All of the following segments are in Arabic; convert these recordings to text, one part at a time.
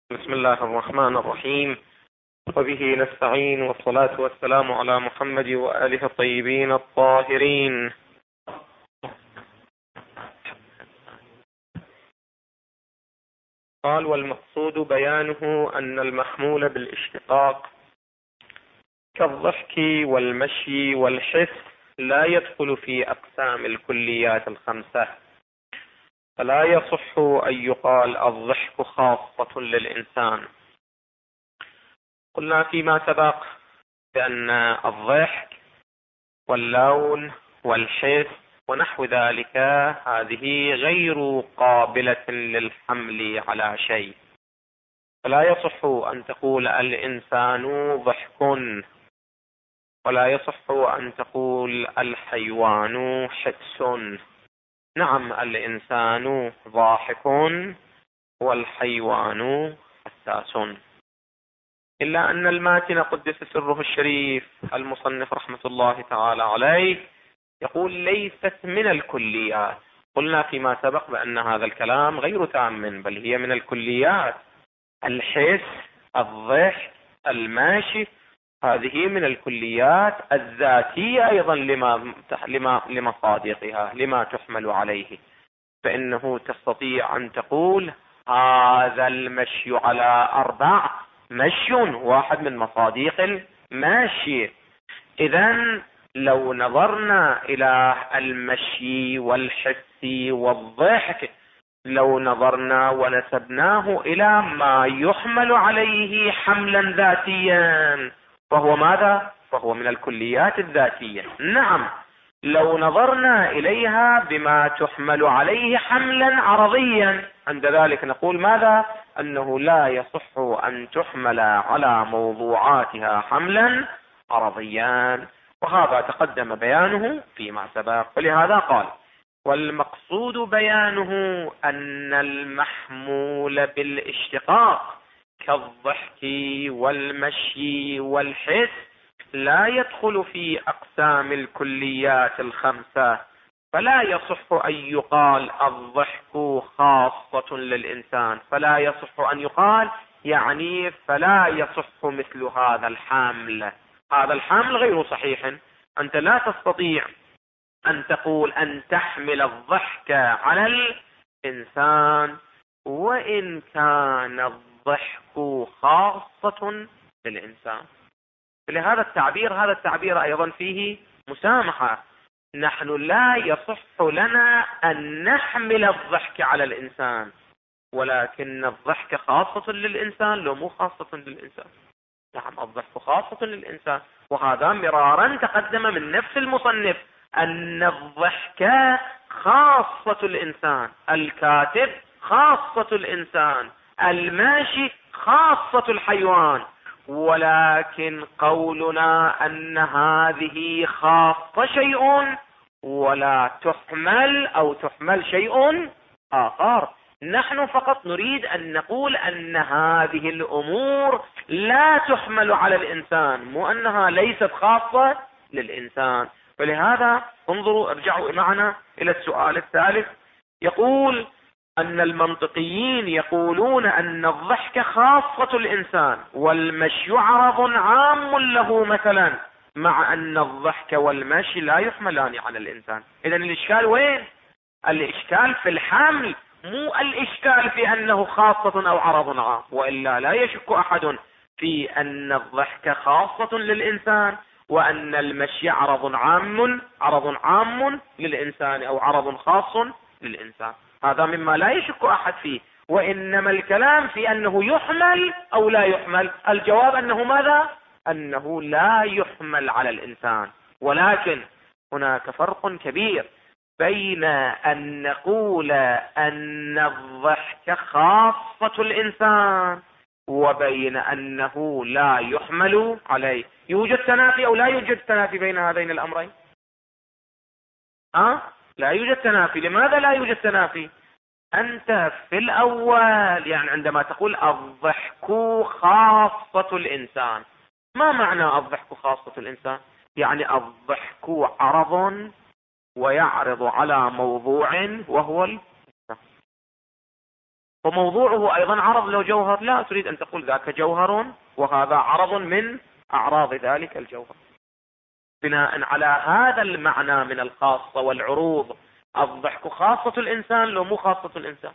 بسم الله الرحمن الرحيم، وبه نستعين، والصلاة والسلام على محمد وآله الطيبين الطاهرين. قال: والمقصود بيانه أن المحمول بالاشتقاق كالضحك والمشي والحس لا يدخل في أقسام الكليات الخمسة، فلا يصح أن يقال الضحك خاصة للإنسان. قلنا فيما سبق بأن الضحك واللون والحس ونحو ذلك هذه غير قابلة للحمل على شيء، فلا يصح أن تقول الإنسان ضحك، ولا يصح أن تقول الحيوان حس. نعم، الإنسان ضاحك والحيوان حساس، إلا أن الماتن قدس سره الشريف المصنف رحمة الله تعالى عليه يقول ليست من الكليات. قلنا فيما سبق بأن هذا الكلام غير تام، بل هي من الكليات. الحس، الضحك، الماشي، هذه من الكليات الذاتية أيضا لمصادقها، لما تحمل عليه. فإنه تستطيع أن تقول هذا المشي على 4 مشي، واحد من مصادق الماشي. إذن لو نظرنا إلى المشي والحس والضحك، لو نظرنا ونسبناه إلى ما يحمل عليه حملا ذاتيا، فهو ماذا؟ فهو من الكليات الذاتية. نعم، لو نظرنا إليها بما تحمل عليه حملا عرضيا، عند ذلك نقول ماذا؟ أنه لا يصح أن تحمل على موضوعاتها حملا عرضيا، وهذا تقدم بيانه فيما سبق. فلهذا قال: والمقصود بيانه أن المحمول بالاشتقاق كالضحك والمشي والحس لا يدخل في أقسام الكليات الخمسة، فلا يصح أن يقال الضحك خاصة للإنسان. فلا يصح أن يقال يعني فلا يصح مثل هذا الحمل. هذا الحمل غير صحيح. أنت لا تستطيع أن تقول أن تحمل الضحك على الإنسان وإن كان الضحك خاصة للإنسان. لهذا التعبير، هذا التعبير أيضا فيه مسامحة. نحن لا يصح لنا أن نحمل الضحك على الإنسان، ولكن الضحك خاصة للإنسان. لو مو خاصة للإنسان، نعم الضحك خاصة للإنسان، وهذا مرارا تقدم من نفس المصنف أن الضحك خاصة الإنسان، الكاتب خاصة الإنسان، الماشي خاصة الحيوان. ولكن قولنا أن هذه خاصة شيء ولا تحمل أو تحمل شيء آخر. نحن فقط نريد أن نقول أن هذه الأمور لا تحمل على الإنسان، مو أنها ليست خاصة للإنسان. فلهذا انظروا، ارجعوا معنا إلى السؤال الثالث. يقول أن المنطقيين يقولون أن الضحك خاصة الإنسان والمشي عرض عام له مثلا، مع أن الضحك والمشي لا يحملان على الإنسان. إذن الإشكال وين؟ الإشكال في الحمل، مو الإشكال في أنه خاصة أو عرض عام. وإلا لا يشك أحد في أن الضحك خاصة للإنسان، وأن المشي عرض عام للإنسان أو عرض خاص للإنسان. هذا مما لا يشك أحد فيه. وإنما الكلام في أنه يحمل أو لا يحمل. الجواب أنه ماذا؟ أنه لا يحمل على الإنسان. ولكن هناك فرق كبير بين أن نقول أن الضحك خاصة الإنسان وبين أنه لا يحمل عليه. يوجد تنافي أو لا يوجد تنافي بين هذين الأمرين؟ لا يوجد تنافي. لماذا لا يوجد تنافي؟ أنت في الأول يعني عندما تقول الضحك خاصة الإنسان، ما معنى الضحك خاصة الإنسان؟ يعني الضحك عرض ويعرض على موضوع وهو وموضوعه أيضا عرض له جوهر، لا تريد أن تقول ذاك جوهر وهذا عرض من أعراض ذلك الجوهر. بناء على هذا المعنى من الخاصة والعروض، الضحك خاصة الإنسان لو مو خاصة الإنسان؟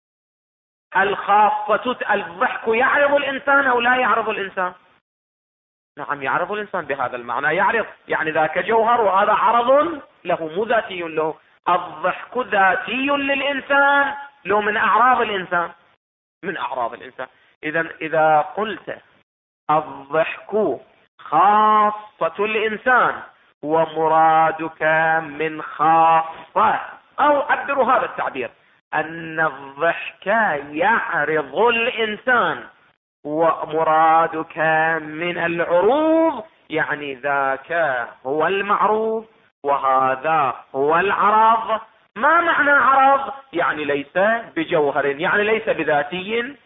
الضحك يعرض الإنسان أو لا يعرض الإنسان؟ نعم يعرض الإنسان بهذا المعنى، يعرض يعني ذاك جوهر وهذا عرض له مو ذاتي له. الضحك ذاتي للإنسان لو من أعراض الإنسان؟ من أعراض الإنسان. إذا قلت الضحك خاصة الإنسان ومرادك من خاصة، أو عبر هذا التعبير أن الضحك يعرض الإنسان ومرادك من العروض، يعني ذاك هو المعروض وهذا هو العرض. ما معنى عرض؟ يعني ليس بجوهر، يعني ليس بذاتي.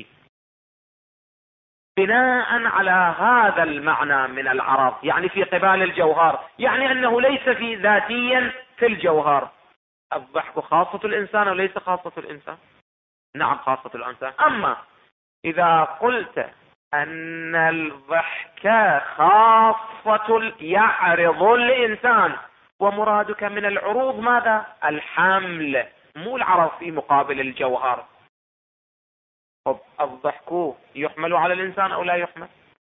بناء على هذا المعنى من العرض، يعني في قبال الجوهر، يعني أنه ليس في ذاتيا في الجوهر. الضحك خاصة الإنسان وليس خاصة الإنسان؟ نعم خاصة الإنسان. أما إذا قلت أن الضحك خاصة يعرض الإنسان ومرادك من العروض ماذا؟ الحمل، مو العرض في مقابل الجوهر. الضحك يحمل على الإنسان أو لا يحمل؟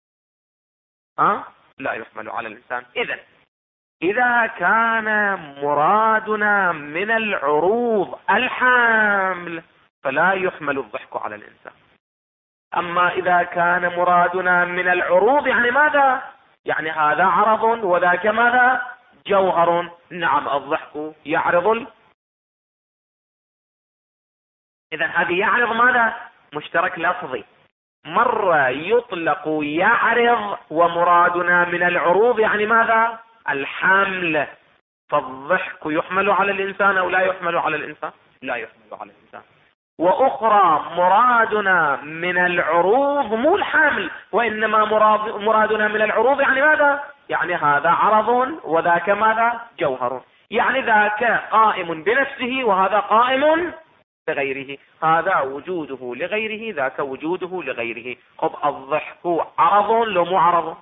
لا يحمل على الإنسان. إذا كان مرادنا من العروض الحمل فلا يحمل الضحك على الإنسان. أما إذا كان مرادنا من العروض يعني ماذا؟ يعني هذا عرض وذاك ماذا؟ جوهر. نعم الضحك يعرض إذن هذه يعرض ماذا؟ مشترك لفظي. مرة يطلق يعرض ومرادنا من العروض يعني ماذا؟ الحمل. فالضحك يحمل على الإنسان أو لا يحمل على الإنسان؟ لا يحمل على الإنسان. وأخرى مرادنا من العروض مو الحمل، وإنما مرادنا من العروض يعني ماذا؟ يعني هذا عرض وذاك ماذا؟ جوهر. يعني ذاك قائم بنفسه وهذا قائم لغيره، هذا وجوده لغيره ذاك وجوده لغيره. الضحك عرض لو مو عرض؟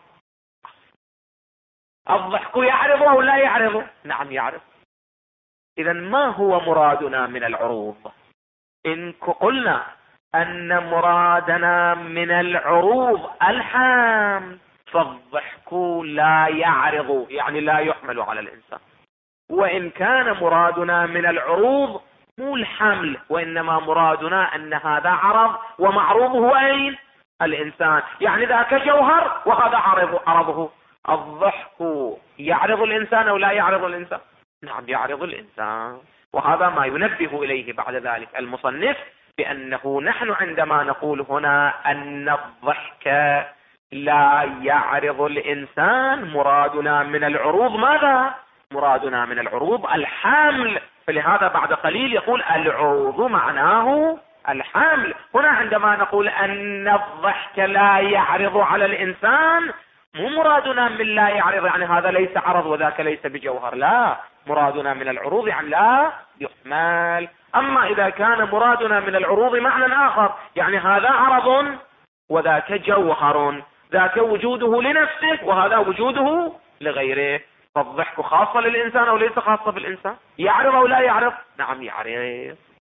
الضحك يعرض أو لا يعرض؟ نعم يعرض. إذا ما هو مرادنا من العروض؟ إن قلنا أن مرادنا من العروض الحمل فالضحك لا يعرض، يعني لا يحمل على الإنسان. وإن كان مرادنا من العروض مو الحمل، وإنما مرادنا أن هذا عرض ومعروضه أين؟ الإنسان، يعني ذاك جوهر وهذا عرضه. الضحك يعرض الإنسان أو لا يعرض الإنسان؟ نعم يعرض الإنسان. وهذا ما ينبه إليه بعد ذلك المصنف بأنه نحن عندما نقول هنا أن الضحك لا يعرض الإنسان مرادنا من العروض ماذا؟ مرادنا من العروض الحمل. فلهذا بعد قليل يقول العروض معناه الحمل. هنا عندما نقول أن الضحك لا يعرض على الإنسان مو مرادنا من لا يعرض يعني هذا ليس عرض وذاك ليس بجوهر، لا، مرادنا من العروض يعني لا يحمل. أما إذا كان مرادنا من العروض معنى آخر يعني هذا عرض وذاك جوهر، ذاك وجوده لنفسه وهذا وجوده لغيره. فالضحك خاصة للإنسان أو ليس خاصة بالإنسان؟ يعرض أو لا يعرض؟ نعم يعرض.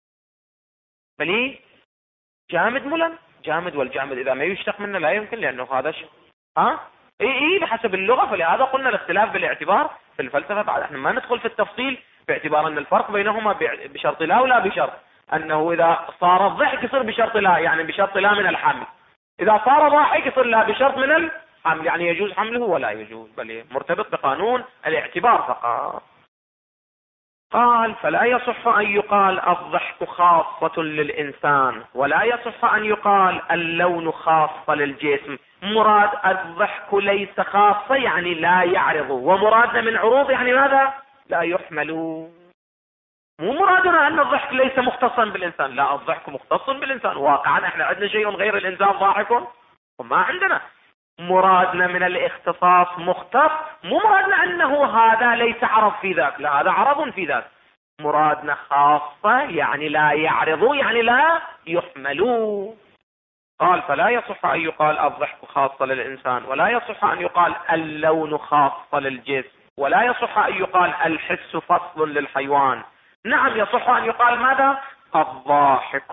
بلي جامد ملن جامد، والجامد إذا ما يشتق منه لا يمكن، لأنه هذا اي بحسب اللغة. فلهذا قلنا الاختلاف بالاعتبار في الفلسفة. بعد احنا ما ندخل في التفصيل باعتبار ان الفرق بينهما بشرط لا ولا بشرط انه اذا صار الضحك يصير بشرط لا، يعني بشرط لا من الحمل. اذا صار ضاحك يصير لا بشرط من الحمل، يعني يجوز حمله ولا يجوز، بل مرتبط بقانون الاعتبار فقط. قال فلا يصح ان يقال الضحك خاصة للإنسان، ولا يصح ان يقال اللون خاصة للجسم. مراد الضحك ليس خاصة يعني لا يعرض، ومرادنا من عروض يعني ماذا؟ لا يحمل. مو مرادنا ان الضحك ليس مختصا بالإنسان، لا، الضحك مختص بالإنسان واقعا. احنا عندنا شيء غير الإنسان ضاحك؟ وما عندنا. مرادنا من الاختصاص مختص، مو مرادنا انه هذا ليس عرض في ذاك، لا، هذا عرض في ذاك. مرادنا خاصة يعني لا يعرضوا، يعني لا يحملوا. قال فلا يصح أن يقال الضحك خاصة للإنسان، ولا يصح أن يقال اللون خاصة للجسم، ولا يصح أن يقال الحس فصل للحيوان. نعم يصح أن يقال ماذا؟ الضاحك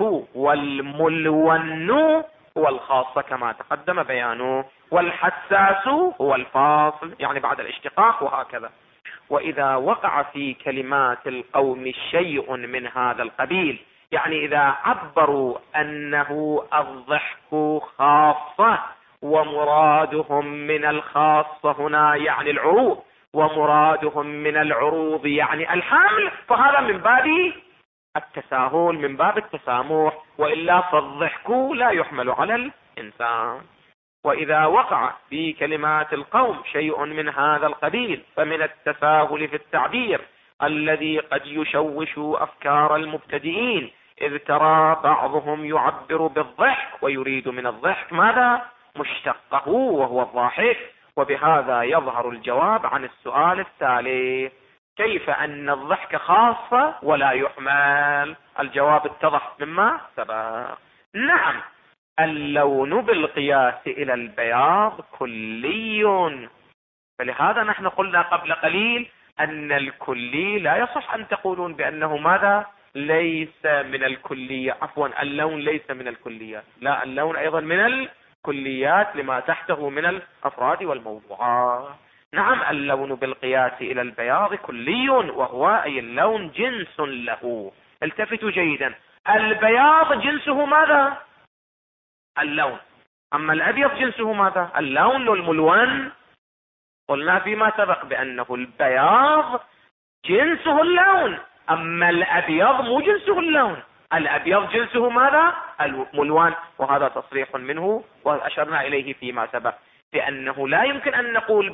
والملون هو الخاصة كما تقدم بيانه، والحساس هو الفاصل يعني بعد الاشتقاق، وهكذا. وإذا وقع في كلمات القوم شيء من هذا القبيل، يعني إذا عبروا أنه الضحك خاصة ومرادهم من الخاصة هنا يعني العروض، ومرادهم من العروض يعني الحمل، فهذا من باب التساهل، من باب التسامح، وإلا فالضحك لا يحمل على الإنسان. وإذا وقع في كلمات القوم شيء من هذا القبيل فمن التساهل في التعبير الذي قد يشوش أفكار المبتدئين، إذ ترى بعضهم يعبر بالضحك ويريد من الضحك ماذا؟ مشتقه وهو الضاحك. وبهذا يظهر الجواب عن السؤال التالي: كيف أن الضحك خاصة ولا يحمل؟ الجواب اتضح مما سبق. نعم، اللون بالقياس إلى البياض كلي، فلهذا نحن قلنا قبل قليل أن الكلي لا يصح أن تقولون بأنه ماذا؟ ليس من الكلية، عفوا اللون ليس من الكليات، لا، اللون أيضا من الكليات لما تحته من الأفراد والموضوعات. نعم، اللون بالقياس إلى البياض كلي، وهو أي اللون جنس له. التفتوا جيدا، البياض جنسه ماذا؟ اللون. أما الأبيض جنسه ماذا؟ اللون والملون. قلنا فيما سبق بأنه البياض جنسه اللون، أما الأبيض مو جنسه اللون، الأبيض جنسه ماذا؟ الملون. وهذا تصريح منه وأشرنا إليه فيما سبق بأنه لا يمكن أن نقول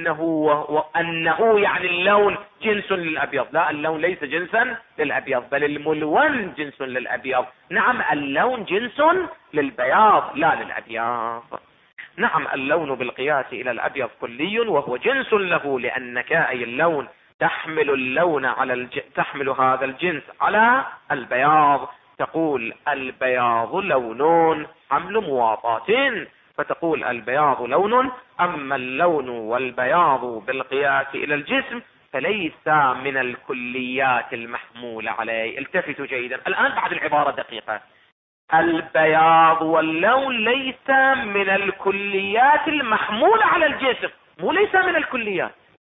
بأنه يعني اللون جنس للأبيض، لا، اللون ليس جنسا للأبيض، بل الملون جنس للأبيض. نعم، اللون جنس للبياض لا للأبيض. نعم، اللون بالقياس إلى الأبيض كلي وهو جنس له، لأنك أي اللون تحمل اللون على تحمل هذا الجنس على البياض. تقول البياض لون حمل مواطاة، فتقول البياض لون. أما اللون والبياض بالقياس إلى الجسم فليس من الكليات المحمولة عليه. التفتوا جيدا الآن بعد العبارة دقيقة، البياض واللون ليس من الكليات المحمولة على الجسم، مو ليس من الكليات.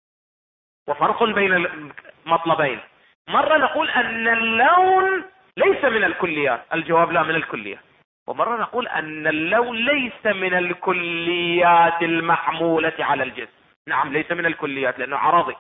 وفرق بين المطلبين، مرة نقول أن اللون ليس من الكليات، الجواب لا من الكليات، ومرة نقول أن اللون ليس من الكليات المحمولة على الجسم. نعم، ليس من الكليات لأنه عرضي،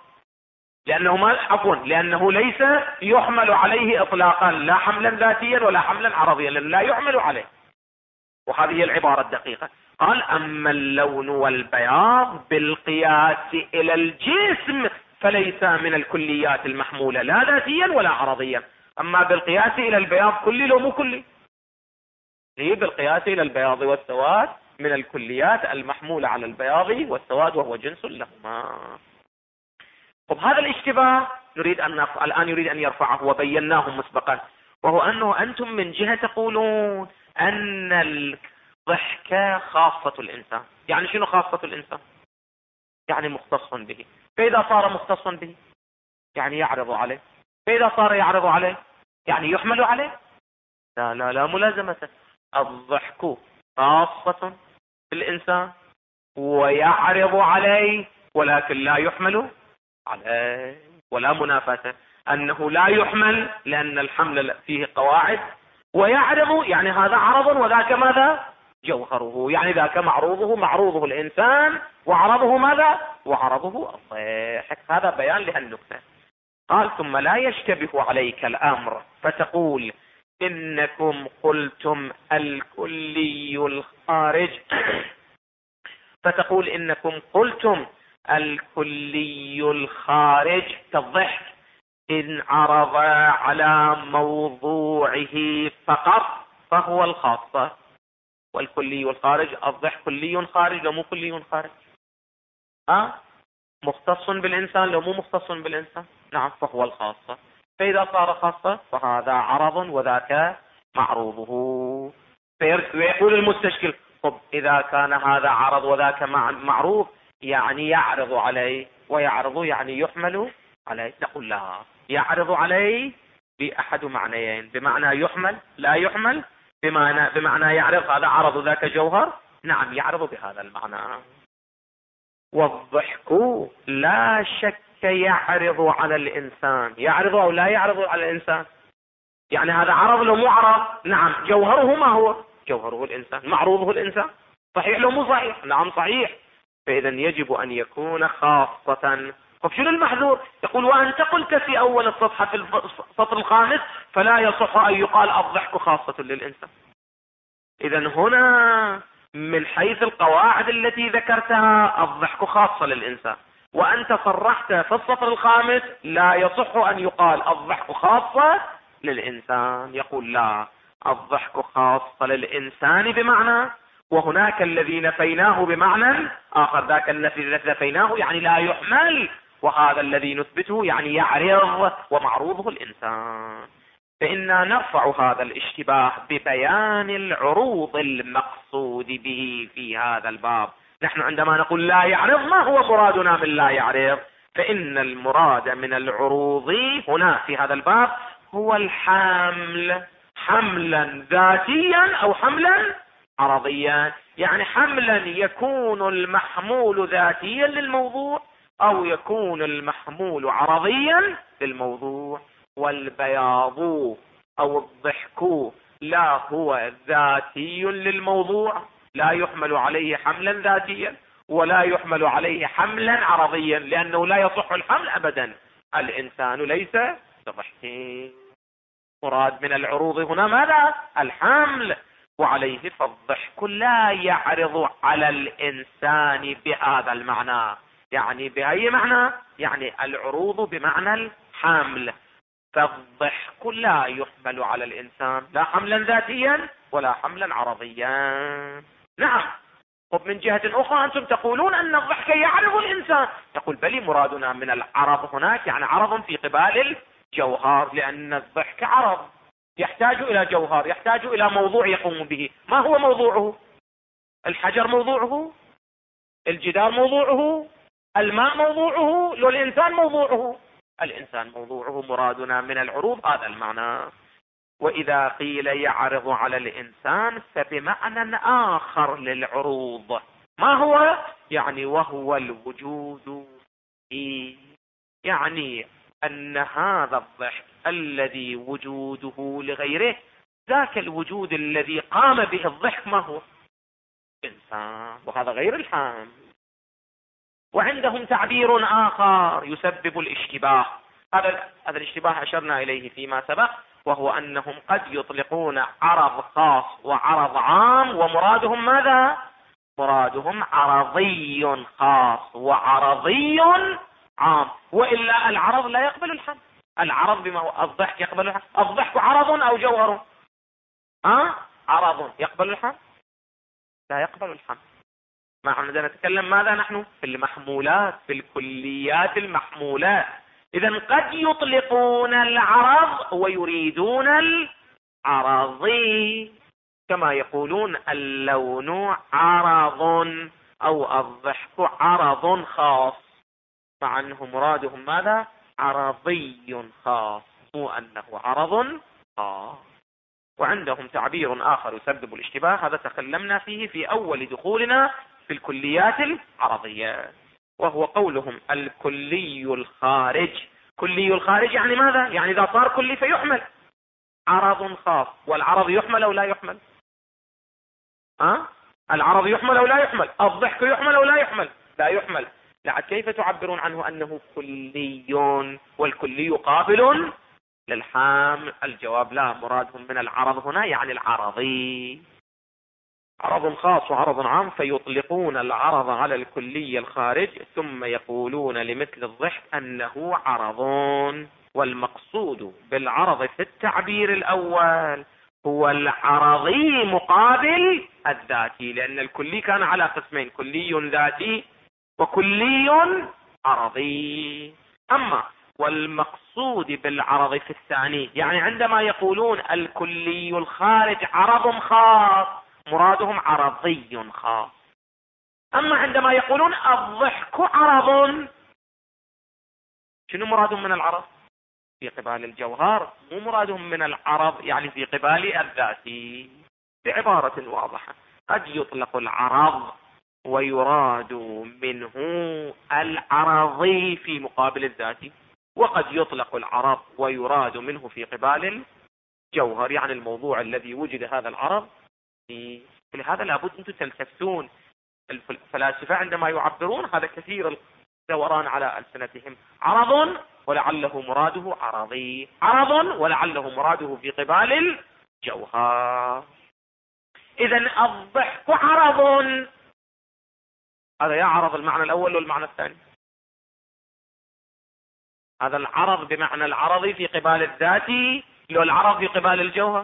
لأنه ليس يحمل عليه إطلاقا، لا حملا ذاتيا ولا حملا عرضيا، لأنه لا يحمل عليه. وهذه هي العبارة الدقيقة. قال أما اللون والبياض بالقياس إلى الجسم فليس من الكليات المحمولة لا ذاتيا ولا عرضيا. أما بالقياس إلى البياض كلي لو مو كلي، هي بالقياس إلى البياض والسواد من الكليات المحمولة على البياض والسواد، وهو جنس لهما. طب هذا الاشتباه الآن يريد أن يرفعه، وبيناه مسبقا، وهو أنه أنتم من جهة تقولون أن الضحكة خاصة الإنسان. يعني شنو خاصة الإنسان؟ يعني مختص به، فإذا صار مختصا به يعني يعرض عليه، فإذا صار يعرض عليه يعني يحمل عليه. لا لا لا ملازمة. الضحك خاصة بالإنسان ويعرض عليه ولكن لا يحمل عليه، ولا منافسة. أنه لا يحمل لأن الحمل فيه قواعد، ويعرض يعني هذا عرض وذاك ماذا؟ جوهره، يعني ذاك معروضه الإنسان، وعرضه ماذا؟ وعرضه الضحك. هذا بيان لهالنكتة. قال ثم لا يشتبه عليك الأمر فتقول إنكم قلتم الكلي الخارج فتقول إنكم قلتم الكلي الخارج كالضحك إن عرض على موضوعه فقط فهو الخاصة، والكلي الخارج الضحك كلي خارج لو مو كلي خارج، مختص بالإنسان لو مو مختص بالإنسان، نعم، فهو الخاصة. فإذا صار خاصة فهذا عرض وذاك معروضه. فيقول المستشكل: طب إذا كان هذا عرض وذاك معروض يعني يعرض عليه، ويعرض يعني يحمل عليه. نقول لا، يعرض عليه بأحد معنيين: بمعنى يحمل لا يحمل، بمعنى يعرض هذا عرض ذاك جوهر. نعم يعرض بهذا المعنى. والضحك لا شك يعرض على الإنسان. يعرض أو لا يعرض على الإنسان؟ يعني هذا عرض لو مو عرض؟ نعم. جوهره ما هو؟ جوهره الإنسان. معروضه الإنسان. صحيح لو مو صحيح؟ نعم صحيح. فإذا يجب أن يكون خاصة. طب شنو المحذور؟ يقول: وأنت قلت في أول الصفحة في السطر الخامس فلا يصح أن يقال الضحك خاصة للإنسان. إذا هنا من حيث القواعد التي ذكرتها الضحك خاصة للإنسان، وأنت صرحت في السطر الخامس لا يصح أن يقال الضحك خاصة للإنسان. يقول: لا، الضحك خاصة للإنسان بمعنى، وهناك الذي نفيناه بمعنى آخر. ذاك الذي نفيناه يعني لا يحمل، وهذا الذي نثبته يعني يعرض ومعروضه الإنسان. فإنا نرفع هذا الاشتباه ببيان العروض المقصود به في هذا الباب. نحن عندما نقول لا يعرض، ما هو مرادنا من لا يعرض؟ فإن المراد من العروض هنا في هذا الباب هو الحمل، حملا ذاتيا أو حملا عرضيا. يعني حملا يكون المحمول ذاتيا للموضوع، أو يكون المحمول عرضيا للموضوع. والبياض أو الضحك لا هو ذاتي للموضوع، لا يحمل عليه حملا ذاتيا ولا يحمل عليه حملا عرضيا، لأنه لا يصح الحمل أبدا. الإنسان ليس بضحك. مراد من العروض هنا ماذا؟ الحمل. وعليه فالضحك لا يعرض على الإنسان بهذا المعنى. يعني بأي معنى؟ يعني العروض بمعنى الحمل. فالضحك لا يحمل على الإنسان لا حملا ذاتيا ولا حملا عرضيا. نعم. طب من جهة أخرى أنتم تقولون أن الضحك يعرض الإنسان. يقول: بل مرادنا من العرض هناك يعني عرض في قبال الجوهر، لأن الضحك عرض يحتاج إلى جوهر، يحتاج إلى موضوع يقوم به. ما هو موضوعه؟ الحجر موضوعه، الجدار موضوعه، الماء موضوعه، لو الإنسان موضوعه. الإنسان موضوعه. مرادنا من العروض هذا المعنى. وإذا قيل يعرض على الإنسان فبمعنى آخر للعروض. ما هو؟ يعني وهو الوجود. يعني أن هذا الضحك الذي وجوده لغيره، ذاك الوجود الذي قام به الضحك ما هو؟ إنسان، وهذا غير الحامل. وعندهم تعبير آخر يسبب الاشتباه. هذا الاشتباه أشرنا إليه فيما سبق، وهو أنهم قد يطلقون عرض خاص وعرض عام، ومرادهم ماذا؟ مرادهم عرضي خاص وعرضي عام. وإلا العرض لا يقبل الحمل. العرض بما هو الضحك يقبل الحمل. الضحك عرض أو جوهر؟ عرض يقبل الحمل؟ لا يقبل الحمل. ما عندنا نتكلم ماذا نحن؟ في المحمولات، في الكليات المحمولات. إذا قد يطلقون العرض ويريدون العرضي، كما يقولون اللون عرض أو الضحك عرض خاص، مع أنه مرادهم ماذا؟ عرضي خاص، مو أنه عرض خاص. وعندهم تعبير آخر يسبب الاشتباه، هذا تكلمنا فيه في أول دخولنا في الكليات العرضية، وهو قولهم الكلي الخارج. كلي الخارج يعني ماذا؟ يعني إذا صار كلي فيحمل. عرض خاص. والعرض يحمل أو لا يحمل؟ العرض يحمل أو لا يحمل؟ الضحك يحمل أو لا يحمل؟ لا يحمل. لعد كيف تعبرون عنه أنه كلي والكلي قابل للحام؟ الجواب لا، مرادهم من العرض هنا يعني العرضي. عرض خاص وعرض عام، فيطلقون العرض على الكلي الخارج ثم يقولون لمثل الضحك أنه عرض. والمقصود بالعرض في التعبير الأول هو العرضي مقابل الذاتي، لأن الكلي كان على قسمين: كلي ذاتي وكلي عرضي. أما والمقصود بالعرض في الثاني، يعني عندما يقولون الكلي الخارج عرض خاص مرادهم عرضي خاص. اما عندما يقولون الضحك عرض، شنو مرادهم من العرض؟ في قبال الجوهر، مو مرادهم من العرض يعني في قبال الذاتي. بعبارة واضحة، قد يطلق العرض ويراد منه العرضي في مقابل الذاتي، وقد يطلق العرض ويراد منه في قبال الجوهر، يعني الموضوع الذي وجد هذا العرض فيه. لهذا لابد أن تلتفتون. الفلاسفة عندما يعبرون هذا كثير الدوران على ألسنتهم، عرض ولعله مراده عرضي، عرض ولعله مراده في قبال الجوهر. إذن الضحك عرض، هذا يعرض المعنى الأول والمعنى الثاني. هذا العرض بمعنى العرضي في قبال الذاتي، لو العرض في قبال الجوهر.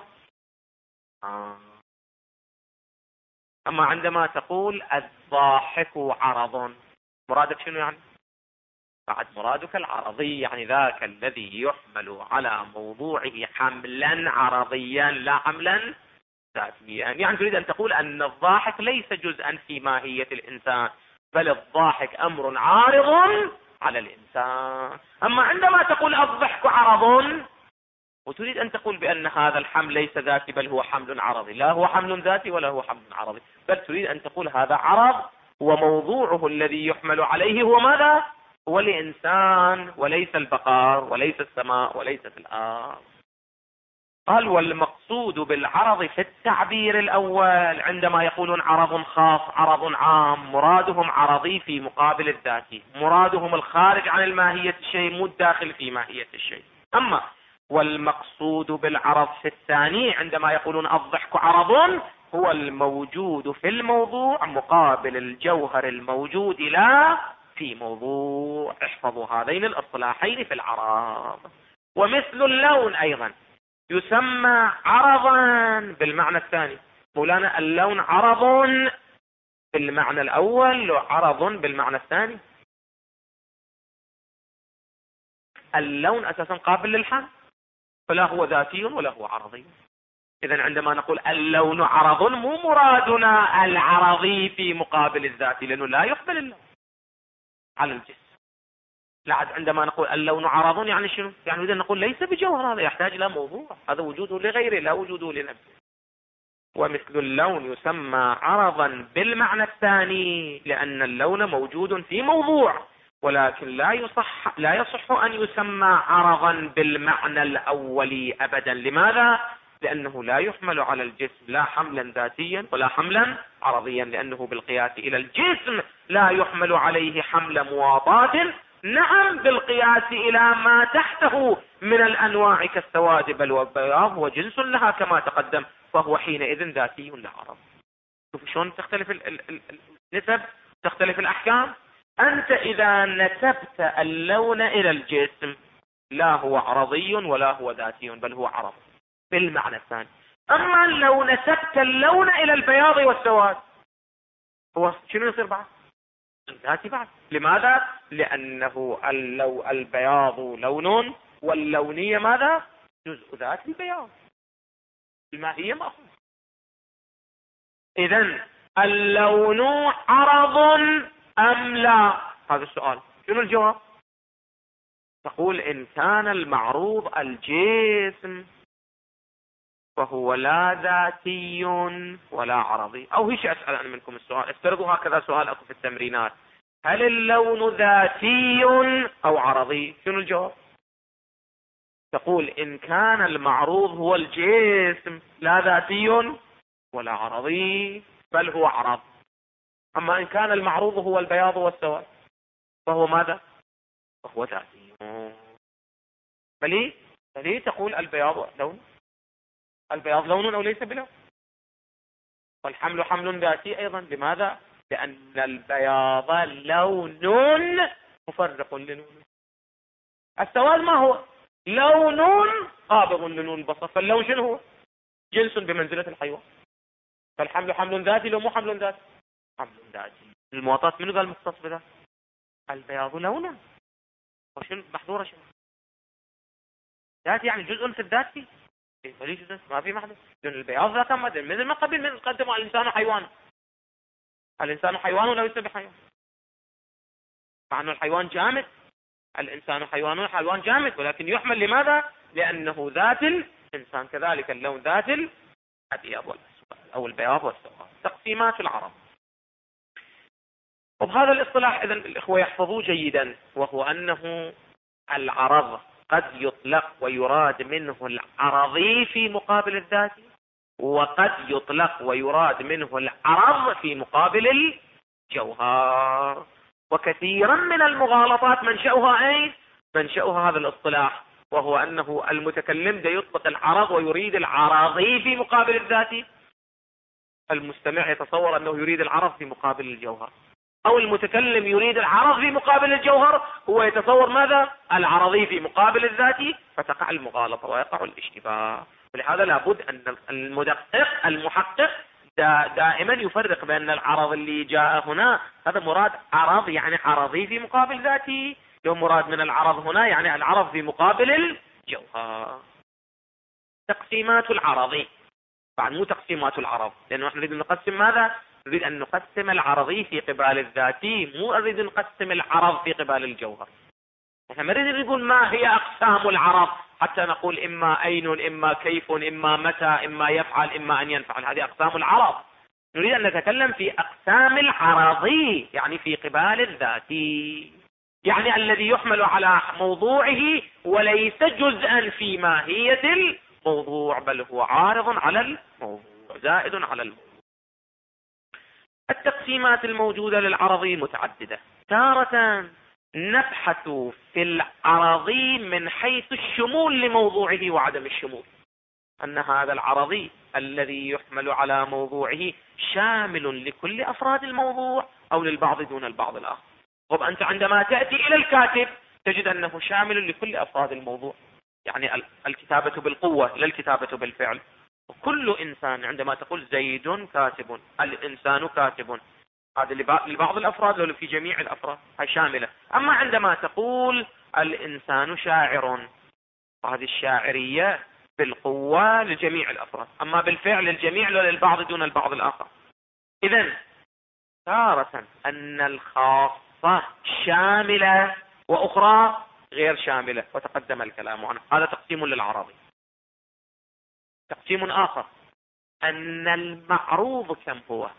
أما عندما تقول الضاحك عرض، مرادك شنو يعني؟ بعد مرادك العرضي، يعني ذاك الذي يحمل على موضوعه حملا عرضيا لا حملا ذاتيا. يعني تريد أن تقول أن الضاحك ليس جزءا في ماهية الإنسان، بل الضاحك أمر عارض على الإنسان. أما عندما تقول الضحك عرض وتريد أن تقول بأن هذا الحمل ليس ذاتي بل هو حمل عرضي، لا هو حمل ذاتي ولا هو حمل عرضي، بل تريد أن تقول هذا عرض وموضوعه الذي يحمل عليه هو ماذا؟ هو الإنسان، وليس البقر وليس السماء وليست الأرض. قال والمقصود بالعرض في التعبير الأول عندما يقولون عرض خاص عرض عام، مرادهم عرضي في مقابل الذاتي، مرادهم الخارج عن الماهية الشيء مو الداخل في ماهية الشيء. أما والمقصود بالعرض في الثاني عندما يقولون الضحك عرض، هو الموجود في الموضوع مقابل الجوهر الموجود لا في موضوع. احفظوا هذين الاصطلاحين في العرض. ومثل اللون أيضا يسمى عرضا بالمعنى الثاني. مولانا اللون عرض بالمعنى الأول وعرض بالمعنى الثاني. اللون أساسا قابل للحمل، فلا هو ذاتي ولا هو عرضي. إذن عندما نقول اللون عرض مو مرادنا العرضي في مقابل الذاتي، لأنه لا يحمل اللون على الجسم. لا، عندما نقول اللون عرض يعني شنو؟ يعني إذا نقول ليس بجوهر، هذا يحتاج إلى موضوع، هذا وجوده لغيره لا وجوده لنفسه. ومثل اللون يسمى عرضا بالمعنى الثاني لأن اللون موجود في موضوع، ولكن لا يصح أن يسمى عرضا بالمعنى الأولي أبدا. لماذا؟ لأنه لا يحمل على الجسم لا حملا ذاتيا ولا حملا عرضيا، لأنه بالقياس إلى الجسم لا يحمل عليه حمل مواطاة، نعم بالقياس إلى ما تحته من الأنواع كالسواد بل والبياض وجنس لها كما تقدم، فهو حينئذ ذاتي لا عرض. شوف شلون تختلف النسب، تختلف الأحكام. أنت إذا نسبت اللون إلى الجسم لا هو عرضي ولا هو ذاتي بل هو عرض بالمعنى الثاني. أما لو نسبت اللون إلى البياض والسواد هو شنو يصير بعد؟ ذاتي بعد. لماذا؟ لأنه البياض لون واللونية ماذا؟ جزء ذات البياض، الماهية مأخوذ. إذن اللون عرض أم لا؟ هذا السؤال. شنو الجواب؟ تقول إن كان المعروض الجسم فهو لا ذاتي ولا عرضي. أو هيش أسأل أنا منكم السؤال، افترضوا هكذا سؤال أكو في التمرينات، هل اللون ذاتي أو عرضي؟ شنو الجواب؟ تقول إن كان المعروض هو الجسم لا ذاتي ولا عرضي بل هو عرض. أما إن كان المعروض هو البياض والسواد فهو ماذا؟ فهو ذاتي. بل تقول البياض لون، البياض لون أو ليس بلون، والحمل حمل ذاتي أيضا. لماذا؟ لأن البياض لون مفرق لنون. السواد ما هو؟ لون قابض لنون البصر. فاللون شنو هو؟ جنس بمنزلة الحيوان. فالحمل حمل ذاتي لو مو حمل ذاتي؟ حمل ذاتي. المواطات منو قال مختص بذا؟ البياض لونه. وشنو محظورة شنو؟ ذاتي يعني جزء في الذات فيه. ما في محدث دون البياض ذاتا مثل ما قبل من قدم الإنسان حيوان. الإنسان حيوان وليس بحيوان، مع أن الحيوان جامد. الإنسان حيوان والحيوان جامد، ولكن يحمل لماذا؟ لأنه ذات الإنسان. كذلك اللون ذات الأبيض والأسود أو البياض والسواد. تقسيمات العرض. وبهذا الاصطلاح إذن الإخوة يحفظوه جيدا، وهو أنه العرض قد يطلق ويراد منه العرضي في مقابل الذاتي، وقد يطلق ويراد منه العرض في مقابل الجوهر. وكثيرا من المغالطات منشأها أين؟ منشأها هذا الاصطلاح، وهو أنه المتكلم يطلق العرض ويريد العراضي في مقابل الذاتي. المستمع يتصور أنه يريد العرض في مقابل الجوهر، أو المتكلم يريد العرض في مقابل الجوهر، هو يتصور ماذا؟ العرضي في مقابل الذاتي، فتقع المغالطة ويقع الاشتباه. ولهذا لابد أن المدقق المحقق دائما يفرق بأن العرض اللي جاء هنا هذا مراد عرض يعني عرضي في مقابل ذاتي، لو مراد من العرض هنا يعني العرض في مقابل الجوهر. تقسيمات العرضي بعد مو تقسيمات العرض، لأنه نحن نريد نقسم ماذا؟ نريد أن نقسم العرضي في قبال الذاتي، مو نريد نقسم العرض في قبال الجوهر. نحن ما نريد نقول ما هي أقسام العرض حتى نقول إما أين، إما كيف، إما متى، إما يفعل، إما أن ينفعل. هذه أقسام العرض. نريد أن نتكلم في أقسام العرضي، يعني في قبال الذاتي، يعني الذي يحمل على موضوعه وليس جزءا في ماهية الموضوع، بل هو عارض على الموضوع، زائد على الموضوع. التقسيمات الموجودة للعرضي متعددة. تارة نبحث في العرضي من حيث الشمول لموضوعه وعدم الشمول، أن هذا العرضي الذي يحمل على موضوعه شامل لكل أفراد الموضوع أو للبعض دون البعض الآخر. طب أنت عندما تأتي إلى الكاتب تجد أنه شامل لكل أفراد الموضوع، يعني الكتابة بالقوة لا الكتابة بالفعل. وكل إنسان عندما تقول زيد كاتب، الإنسان كاتب، هذا لبعض الأفراد ولا في جميع الأفراد، هي شاملة. أما عندما تقول الإنسان شاعر، هذه الشاعرية بالقوة لجميع الأفراد، أما بالفعل للجميع ولا للبعض دون البعض الآخر. إذن تارة أن الخاصة شاملة وأخرى غير شاملة، وتقدم الكلام عنه. هذا تقسيم للعرضي. تقسيم آخر أن المعروض كم هو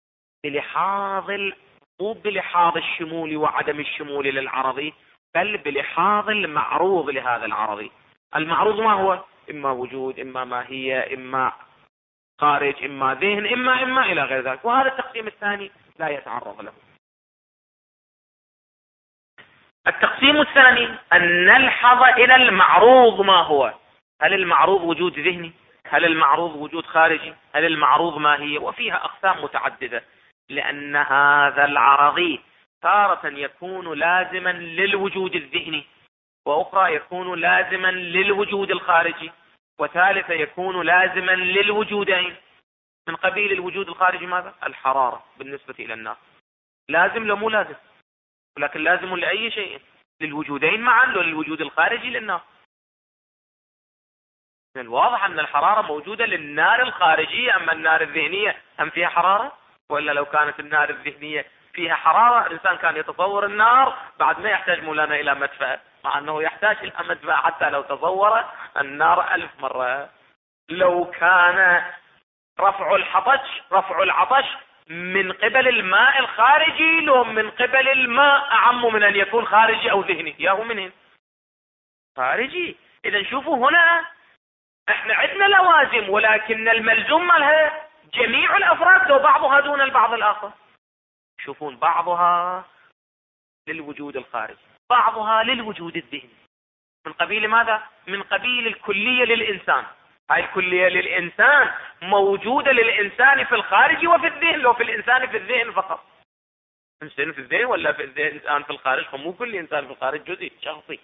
مو بلحاظ الشمول وعدم الشمول للعرضي، بل بلحاظ المعروض لهذا العرضي. المعروض ما هو؟ إما وجود، إما ماهية، إما خارج، إما ذهن، إما إلى غير ذلك. وهذا التقسيم الثاني لا يتعرض له. التقسيم الثاني أن نلحظ إلى المعروض ما هو. هل المعروض وجود ذهني؟ هل المعروض وجود خارجي؟ هل المعروض ماهية؟ وفيها أقسام متعددة، لأن هذا العرضي تارة يكون لازما للوجود الذهني، وأخرى يكون لازما للوجود الخارجي، وثالثة يكون لازما للوجودين. من قبيل الوجود الخارجي ماذا؟ الحرارة بالنسبة إلى النار، لازم لو مو لازم، ولكن لازم لأي شيء، للوجودين معا وللوجود الخارجي للنار. من الواضح أن الحرارة موجودة للنار الخارجية، أما النار الذهنية هم فيها حرارة؟ وإلا لو كانت النار الذهنية فيها حرارة الإنسان كان يتصور النار بعد ما يحتاج مولانا إلى مدفأة، مع أنه يحتاج إلى مدفأة حتى لو تصور النار 1000 مرة. لو كان رفع العطش من قبل الماء الخارجي لو من قبل الماء أعم من أن يكون خارجي أو ذهني، ياهو منين؟ خارجي. إذا شوفوا هنا احنا عندنا لوازم، ولكن الملزوم لها جميع الأفراد وبعضها دون البعض الآخر. شوفون بعضها للوجود الخارجي، بعضها للوجود الذهني. من قبيل ماذا؟ من قبيل الكلية للإنسان. هاي الكلية للإنسان موجودة للإنسان في الخارج وفي الذهن، لو في الإنسان في الذهن فقط. إنسان في الذهن ولا في الإنسان في الخارج، فمو كل إنسان في الخارج جزئي شخصي.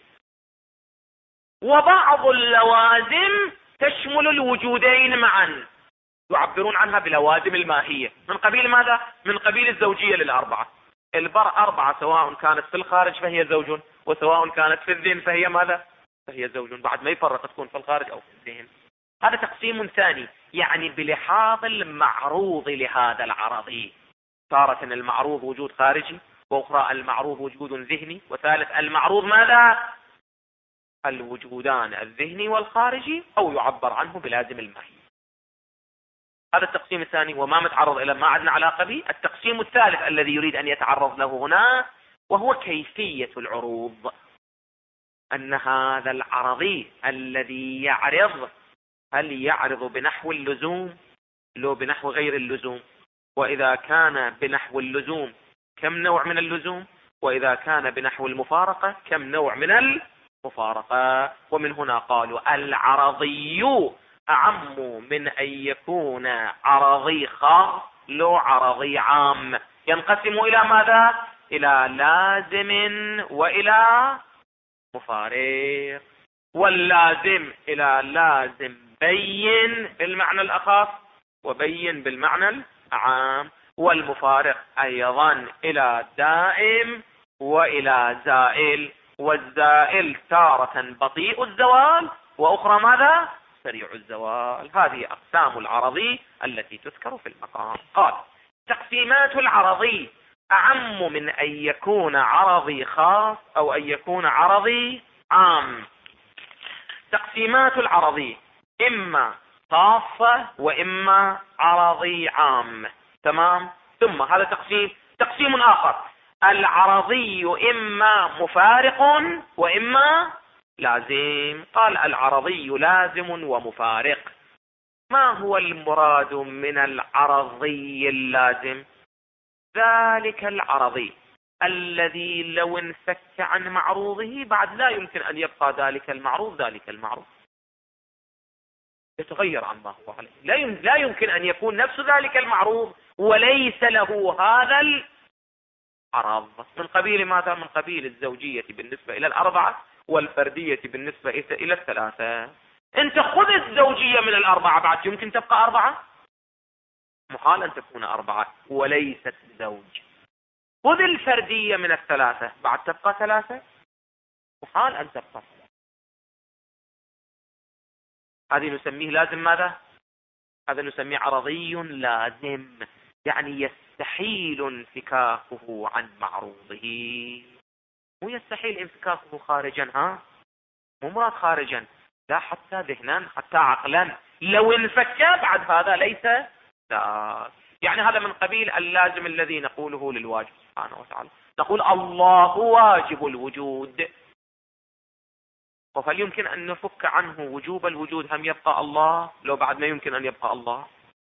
وبعض اللوازم تشمل الوجودين معا، يعبرون عنها بلوازم الماهية. من قبيل ماذا؟ من قبيل الزوجية للأربعة. الأربعة سواء كانت في الخارج فهي زوج، وسواء كانت في الذهن فهي ماذا؟ فهي زوج، بعد ما يفرق تكون في الخارج أو في الذهن. هذا تقسيم ثاني، يعني بلحاظ المعروض لهذا العرضي. تارة المعروض وجود خارجي، وأخرى المعروض وجود ذهني، وثالث المعروض ماذا؟ الوجودان الذهني والخارجي، أو يعبر عنه بلازم الماهي. هذا التقسيم الثاني، وما متعرض إلى ما عندنا علاقة به. التقسيم الثالث الذي يريد أن يتعرض له هنا، وهو كيفية العروض. أن هذا العرضي الذي يعرض، هل يعرض بنحو اللزوم لو بنحو غير اللزوم؟ وإذا كان بنحو اللزوم كم نوع من اللزوم؟ وإذا كان بنحو المفارقة كم نوع من المفارقة؟ ومن هنا قالوا العرضي أعم من أن يكون عرضي خاص لو عرضي عام. ينقسم إلى ماذا؟ إلى لازم وإلى مفارق. واللازم إلى لازم بين بالمعنى الأخص وبين بالمعنى العام، والمفارق أيضا إلى دائم وإلى زائل، والزائل تارة بطيء الزوال وأخرى ماذا؟ سريع الزوال. هذه أقسام العرضي التي تذكر في المقام. قال تقسيمات العرضي أعم من أن يكون عرضي خاص أو أن يكون عرضي عام. تقسيمات العرضي إما خاصة وإما عرضي عام. تمام. ثم هذا تقسيم آخر، العرضي إما مفارق وإما لازم. قال العرضي لازم ومفارق. ما هو المراد من العرضي اللازم؟ ذلك العرضي الذي لو انفك عن معروضه بعد لا يمكن أن يبقى ذلك المعروض يتغير عما هو عليه. لا يمكن أن يكون نفس ذلك المعروض وليس له هذا العرض. من قبيل ماذا؟ من قبيل الزوجية بالنسبة إلى الأربعة، والفردية بالنسبة إلى الثلاثة. أنت خذ الزوجية من الأربعة، بعد يمكن تبقى أربعة؟ محال أن تكون أربعة وليست زوج. خذ الفردية من الثلاثة، بعد تبقى ثلاثة؟ محال أن تبقى ثلاثة. هذه نسميه لازم ماذا؟ هذا نسميه عرضي لازم، يعني يستحيل انفكاكه عن معروضه. مو يستحيل انفكاكه خارجا، مو مراد خارجا، لا حتى ذهنا حتى عقلا. لو انفك بعد هذا ليس لا. يعني هذا من قبيل اللازم الذي نقوله للواجب سبحانه وتعالى. نقول الله واجب الوجود، وهل يمكن أن نفك عنه وجوب الوجود هم يبقى الله لو بعد ما يمكن أن يبقى الله؟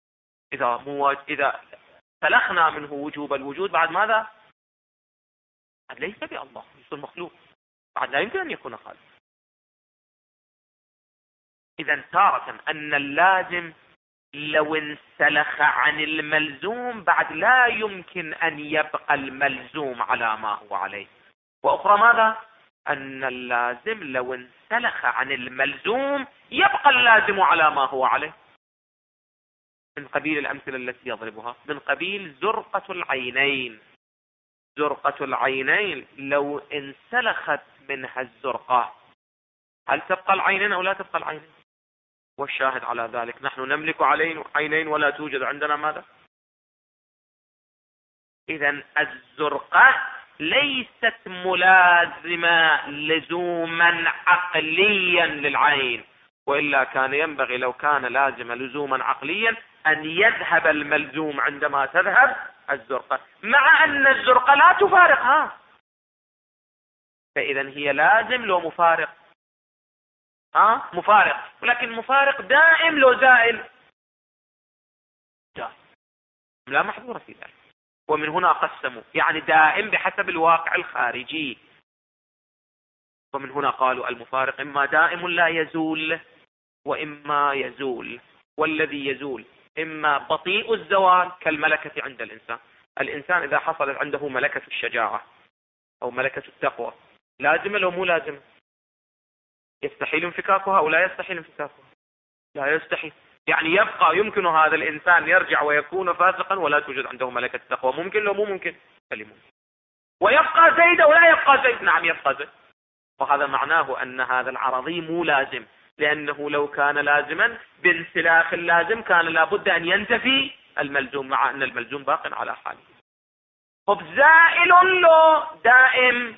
إذا سلخنا منه وجوب الوجود بعد ماذا؟ ليس بالله، يصير مخلوق، بعد لا يمكن أن يكون خالق. إذا تارة أن اللازم لو انسلخ عن الملزوم بعد لا يمكن أن يبقى الملزوم على ما هو عليه. وأخرى ماذا؟ أن اللازم لو انسلخ عن الملزوم يبقى اللازم على ما هو عليه. من قبيل الأمثلة التي يضربها، من قبيل زرقة العينين. زرقة العينين لو انسلخت منها الزرقة هل تبقى العينين أو لا تبقى العينين؟ والشاهد على ذلك نحن نملك عينين ولا توجد عندنا ماذا؟ إذن الزرقة ليست ملازمة لزوما عقليا للعين، وإلا كان ينبغي لو كان لازم لزوما عقليا أن يذهب الملزوم عندما تذهب الزرقة، مع أن الزرقة لا تفارقها. فإذا هي لازم لو مفارق، مفارق، ولكن مفارق دائم لو زائل دائم، لا محظور في ذلك. ومن هنا قسموا، يعني دائم بحسب الواقع الخارجي. ومن هنا قالوا المفارق إما دائم لا يزول وإما يزول، والذي يزول إما بطيء الزوال كالملكة عند الإنسان. الإنسان إذا حصلت عنده ملكة الشجاعة أو ملكة التقوى لازمة لو مو لازمة؟ يستحيل انفكاكها أو لا يستحيل انفكاكها؟ لا يستحيل. يعني يمكن هذا الإنسان يرجع ويكون فاسقا ولا توجد عنده ملكة التقوى، ممكن لو مو ممكن؟ ممكن. ويبقى زيد أو لا يبقى زيد؟ نعم يبقى زيد. وهذا معناه أن هذا العرضي مو لازم، لأنه لو كان لازما بانسلاخ اللازم كان لابد أن ينتفي الملزوم، مع أن الملزوم باق على حاله. طب زائل لو دائم؟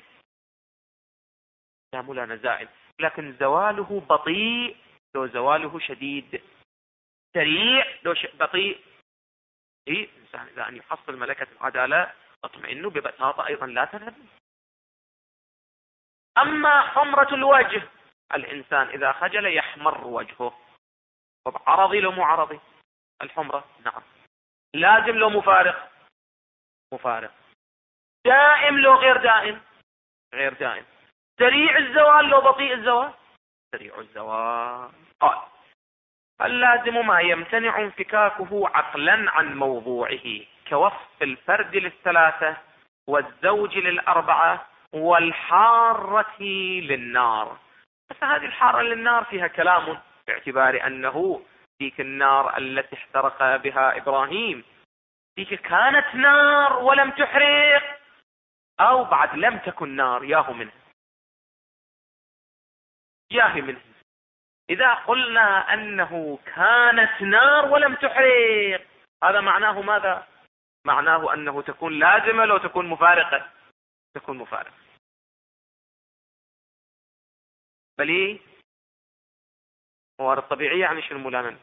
لا مولانا زائل، لكن زواله بطيء لو زواله شديد، سريع لو بطيء. الإنسان إذا أن يحصل ملكة العدالة اطمئنوا ببساطة أيضا لا تذهب. أما حمرة الوجه، الإنسان إذا خجل يحمر وجهه. طب عرضي لو مو عرضي؟ الحمرة نعم. لازم لو مفارق؟ مفارق. دائم لو غير دائم؟ غير دائم. سريع الزوال لو بطيء الزوال؟ سريع الزوال. قال اللازم ما يمتنع انفكاكه عقلا عن موضوعه، كوصف الفرد للثلاثة والزوج للأربعة والحارة للنار. بس هذه الحارة للنار فيها كلام، باعتبار أنه ذيك النار التي احترق بها إبراهيم ذيك كانت نار ولم تحرق، أو بعد لم تكن نار، ياهو منه ياهي منه. إذا قلنا أنه كانت نار ولم تحرق، هذا معناه ماذا؟ معناه أنه تكون لازمة لو تكون مفارقة؟ تكون مفارقة. بل موارد طبيعية يعني شنو مولانا؟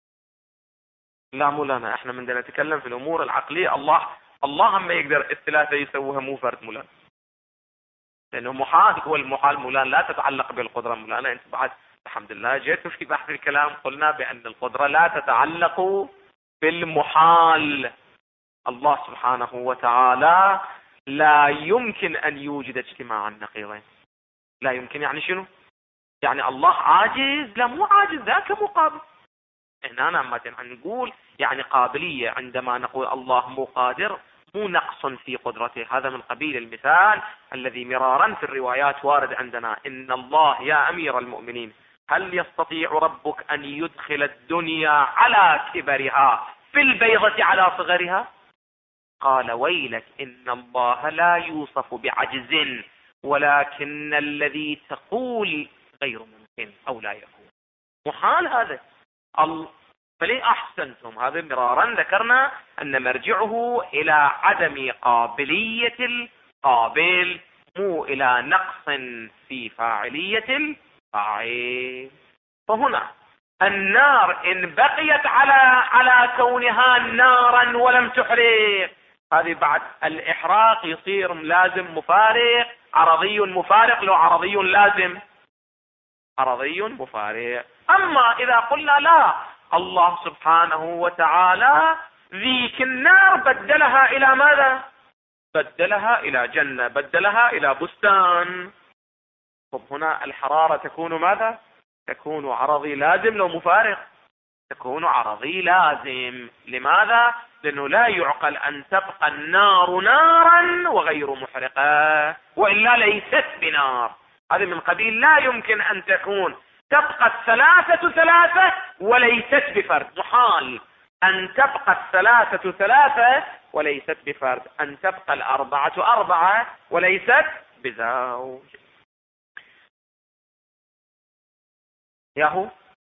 لا مولانا، احنا من نتكلم في الأمور العقلية. الله هم يقدر الثلاثة يسووها مو فرد مولانا، لأنه محال. هو المحال مولانا لا تتعلق بالقدرة مولانا. أنت بعد الحمد لله جئت في بحث الكلام قلنا بأن القدرة لا تتعلق بالمحال. الله سبحانه وتعالى لا يمكن أن يوجد اجتماع النقيضين. لا يمكن يعني شنو؟ يعني الله عاجز؟ لا مو عاجز، ذاك مقابل. هنا لما نقول يعني قابلية، عندما نقول الله مو قادر مو نقص في قدرته، هذا من قبيل المثال الذي مرارا في الروايات وارد عندنا. إن الله يا أمير المؤمنين هل يستطيع ربك أن يدخل الدنيا على كبرها في البيضة على صغرها؟ قال ويلك إن الله لا يوصف بعجز، ولكن الذي تقول غير ممكن أو لا يكون. محال هذا. فليه أحسنتم؟ هذا مرارا ذكرنا أن مرجعه إلى عدم قابلية القابل، مو إلى نقص في فاعلية الفاعل. فهنا النار إن بقيت على كونها نارا ولم تحرق، هذه بعد الإحراق يصير لازم مفارق، عرضي مفارق. لو عرضي لازم عرضي مفارق. أما إذا قلنا لا، الله سبحانه وتعالى ذيك النار بدلها إلى ماذا؟ بدلها إلى جنة، بدلها إلى بستان. طب هنا الحرارة تكون ماذا؟ تكون عرضي لازم لو مفارق؟ تكون عرضي لازم. لماذا؟ لأنه لا يعقل أن تبقى النار نارا وغير محرقة، وإلا ليست بنار. هذا من قبيل لا يمكن أن تكون تبقى الثلاثة ثلاثة وليست بفرد. محال أن تبقى الثلاثة ثلاثة وليست بفرد، أن تبقى الأربعة أربعة وليست بزوج. ياهو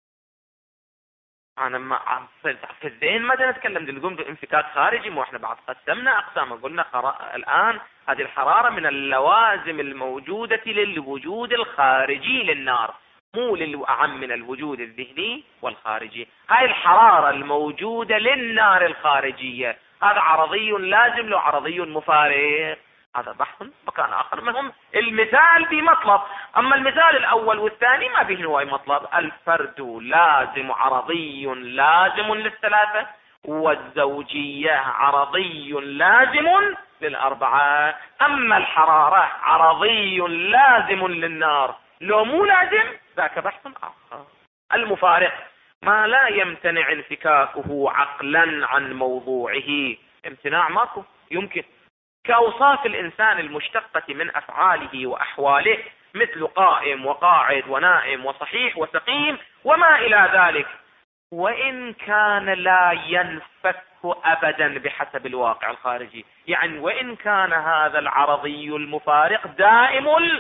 أنا ما في الذهن ماذا نتكلم؟ نقوم بانفكاك خارجي، مو احنا بعد قسمنا أقسام، قلنا الآن هذه الحرارة من اللوازم الموجودة للوجود الخارجي للنار، مو للأعم من الوجود الذهني والخارجي. هاي الحرارة الموجودة للنار الخارجية هذا عرضي لازم لو عرضي مفارق، هذا بحث مكان آخر. منهم المثال بمطلب، أما المثال الأول والثاني ما فيه هواي مطلب. الفرد لازم عرضي لازم للثلاثة، والزوجية عرضي لازم للأربعة. أما الحرارة عرضي لازم للنار، لو مو لازم ذاك بحث آخر. المفارق ما لا يمتنع انفكاكه عقلا عن موضوعه. امتناع ماكو يمكن، كأوصاف الإنسان المشتقة من أفعاله وأحواله، مثل قائم وقاعد ونائم وصحيح وسقيم وما إلى ذلك، وإن كان لا ينفك أبدا بحسب الواقع الخارجي. يعني وإن كان هذا العرضي المفارق دائم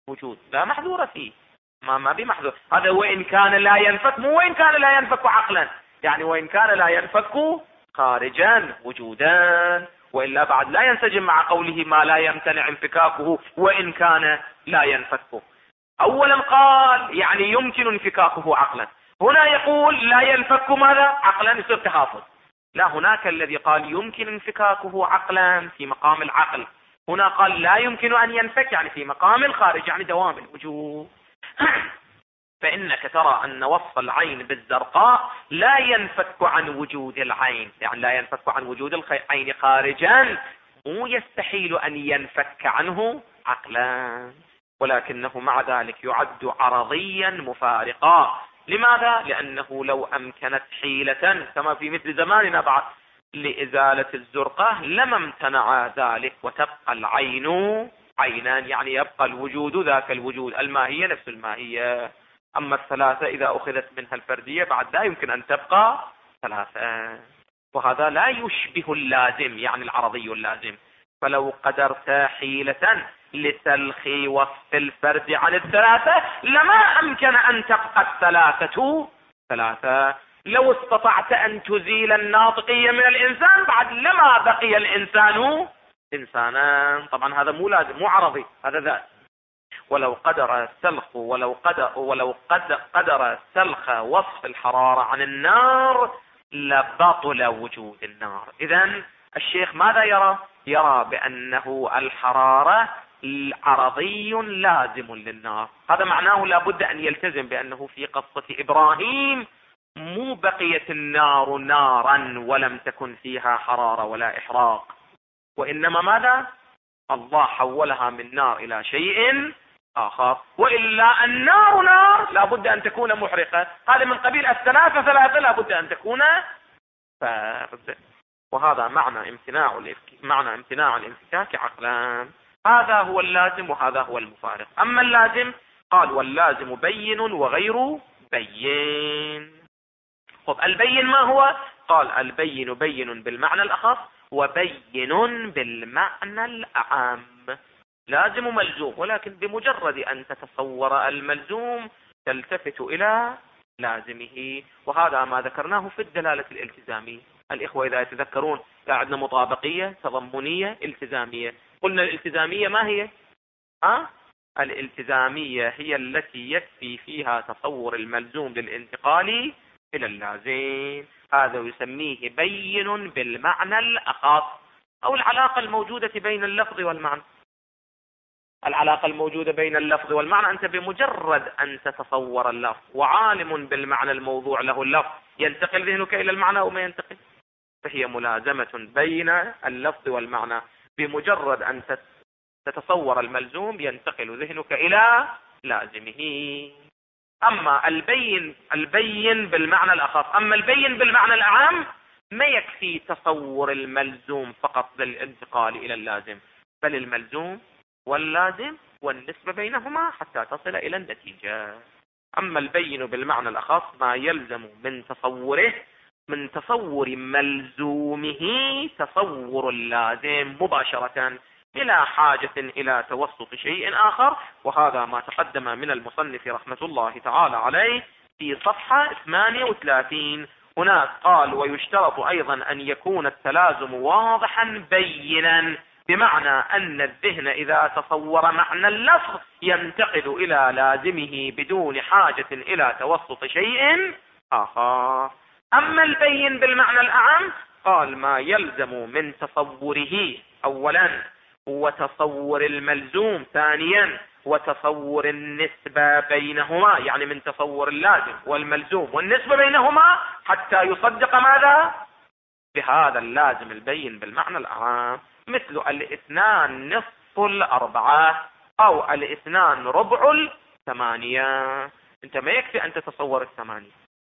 وجود لا محذور فيه، ما بمحذور. هذا وإن كان لا ينفك، مو وإن كان لا ينفك عقلا، يعني وإن كان لا ينفك خارجا وجودا، وإلا بعد لا ينسجم مع قوله ما لا يمتنع انفكاكه وإن كان لا ينفك. أولا قال يعني يمكن انفكاكه عقلا، هنا يقول لا ينفك ماذا؟ عقلا، يصير تحافظ. لا، هناك الذي قال يمكن انفكاكه عقلا في مقام العقل، هنا قال لا يمكن أن ينفك يعني في مقام الخارج، يعني دوام الوجود. فإنك ترى أن وصف العين بالزرقاء لا ينفك عن وجود العين، يعني لا ينفك عن وجود العين خارجا، مو يستحيل أن ينفك عنه عقلا، ولكنه مع ذلك يعد عرضيا مفارقا. لماذا؟ لأنه لو أمكنت حيلة كما في مثل زماننا بعد لإزالة الزرقة لما امتنع ذلك، وتبقى العين عينان، يعني يبقى الوجود ذاك الوجود، الماهية نفس الماهية. أما الثلاثة إذا أخذت منها الفردية بعد لا يمكن أن تبقى ثلاثة، وهذا لا يشبه اللازم، يعني العرضي اللازم. فلو قدرت حيلة لسلخ وصف الفرد عن الثلاثة لما أمكن أن تبقى الثلاثة ثلاثة. لو استطعت أن تزيل الناطقية من الإنسان بعد لما بقي الإنسان إنسانا. طبعا هذا مو لازم، مو عرضي، هذا ذات. ولو قدر سلخ وصف الحرارة عن النار لبطل وجود النار. إذن الشيخ ماذا يرى؟ يرى بأنه الحرارة عرضي لازم للنار. هذا معناه لابد أن يلتزم بأنه في قصة إبراهيم مو بقيت النار نارا ولم تكن فيها حرارة ولا إحراق، وإنما ماذا؟ الله حولها من نار إلى شيء آخر. وإلا النار نار لابد أن تكون محرقة، هذا من قبيل الثلاثة ثلاثة لابد أن تكون فرد. وهذا معنى امتناع الانفكاك عقلا. هذا هو اللازم وهذا هو المفارق. أما اللازم قال واللازم بين وغير بين. طب البين ما هو؟ قال البين بين بالمعنى الأخص وبين بالمعنى الأعم. لازم ملزوم، ولكن بمجرد أن تتصور الملزوم تلتفت إلى لازمه، وهذا ما ذكرناه في الدلالة الالتزامية. الإخوة إذا يتذكرون عندنا مطابقية، تضمنية، التزامية. قلنا الالتزامية ما هي؟ الالتزامية هي التي يكفي فيها تصور الملزوم للانتقال إلى اللازم، هذا يسميه بين بالمعنى الأخص، أو العلاقة الموجودة بين اللفظ والمعنى. العلاقة الموجودة بين اللفظ والمعنى، أنت بمجرد أن تتصور اللفظ وعالم بالمعنى الموضوع له اللفظ ينتقل ذهنك إلى المعنى أو ما ينتقل، فهي ملازمة بين اللفظ والمعنى. بمجرد أن تتصور الملزوم ينتقل ذهنك إلى لازمه. أما البين بالمعنى الأخص. أما البين بالمعنى الأعم ما يكفي تصور الملزوم فقط للانتقال إلى اللازم، بل الملزوم واللازم والنسبة بينهما حتى تصل إلى النتيجة. أما البين بالمعنى الأخص ما يلزم من تصور ملزومه تصور اللازم مباشرة بلا حاجة إلى توسط شيء آخر. وهذا ما تقدم من المصنف رحمة الله تعالى عليه في صفحة 38. هناك قال ويشترط أيضا أن يكون التلازم واضحا بينا، بمعنى أن الذهن إذا تصور معنى اللفظ ينتقل إلى لازمه بدون حاجة إلى توسط شيء آخر. أما البين بالمعنى الأعم قال ما يلزم من تصوره أولا وتصور الملزوم ثانيا وتصور النسبة بينهما، يعني من تصور اللازم والملزوم والنسبة بينهما حتى يصدق ماذا؟ بهذا اللازم البين بالمعنى الأعم، مثل الاثنان نصف الأربعة أو الاثنان ربع الثمانية. أنت ما يكفي أن تتصور الثمانية،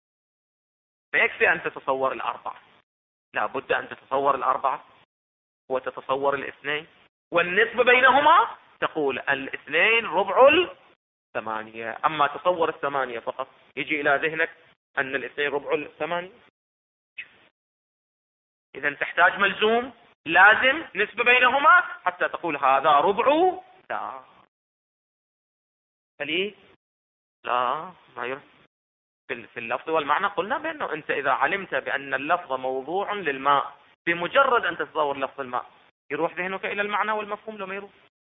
ما يكفي أن تتصور الأربعة، لا بد أن تتصور الأربعة وتتصور الاثنين والنسبة بينهما تقول الاثنين ربع الثمانية. أما تصور الثمانية فقط يجي إلى ذهنك أن الاثنين ربع الثمانية، إذا تحتاج ملزوم لازم نسبة بينهما حتى تقول هذا ربع لا. فليه؟ لا، ما يرد. في اللفظ والمعنى قلنا بأنه أنت إذا علمت بأن اللفظ موضوع للماء، بمجرد أن تتصور لفظ الماء يروح ذهنك إلى المعنى والمفهوم، لو ما يروح.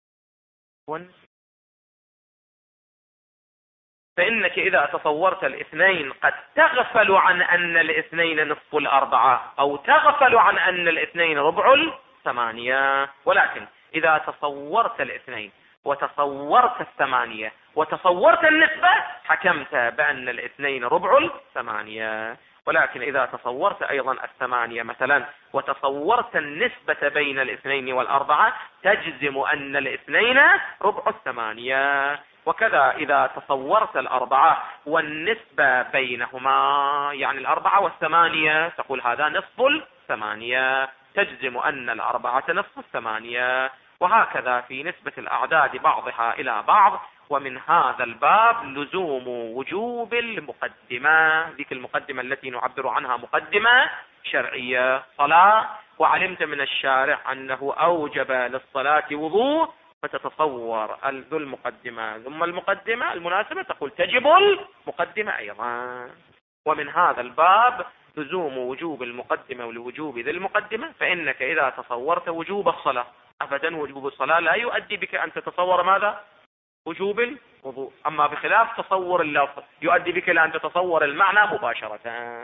فإنك إذا تصورت الاثنين قد تغفل عن أن الاثنين نصف الأربعة، أو تغفل عن أن الاثنين ربع الثمانية. ولكن إذا تصورت الاثنين وتصورت الثمانية وتصورت النسبة، حكمت بأن الاثنين ربع الثمانية. ولكن إذا تصورت أيضا الثمانية مثلا وتصورت النسبة بين الاثنين والأربعة، تجزم أن الاثنين ربع الثمانية. وكذا إذا تصورت الأربعة والنسبة بينهما، يعني الأربعة والثمانية، تقول هذا نصف الثمانية، تجزم أن الأربعة نصف الثمانية. وهكذا في نسبة الأعداد بعضها إلى بعض. ومن هذا الباب لزوم وجوب المقدمة، ذيك المقدمة التي نعبر عنها مقدمة شرعية، صلاة، وعلمت من الشارع أنه أوجب للصلاة وضوء، فتتصور ذو المقدمة ثم المقدمة المناسبة، تقول تجب المقدمة أيضا. ومن هذا الباب لزوم وجوب المقدمة ولوجوب ذي المقدمة. فإنك إذا تصورت وجوب الصلاة، أبدا وجوب الصلاة لا يؤدي بك أن تتصور ماذا؟ وجوب الوضوء. أما بخلاف تصور اللفظ يؤدي بك إلى أن تتصور المعنى مباشرة.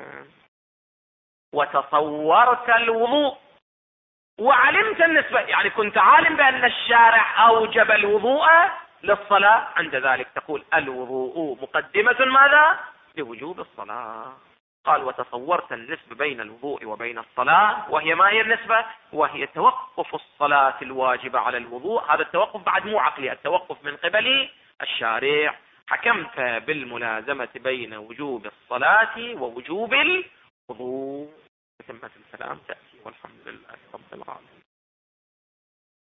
وتصورت الوضوء وعلمت النسبة، يعني كنت عالم بأن الشارع أوجب الوضوء للصلاة، عند ذلك تقول الوضوء مقدمة ماذا؟ لوجوب الصلاة. قال وتصورت النسبة بين الوضوء وبين الصلاة، وهي ما هي النسبة؟ وهي توقف الصلاة الواجبة على الوضوء. هذا التوقف بعد مو عقلي، التوقف من قبل الشارع. حكمت بالملازمة بين وجوب الصلاة ووجوب الوضوء. تتمة الكلام تأتي، والحمد لله رب العالمين.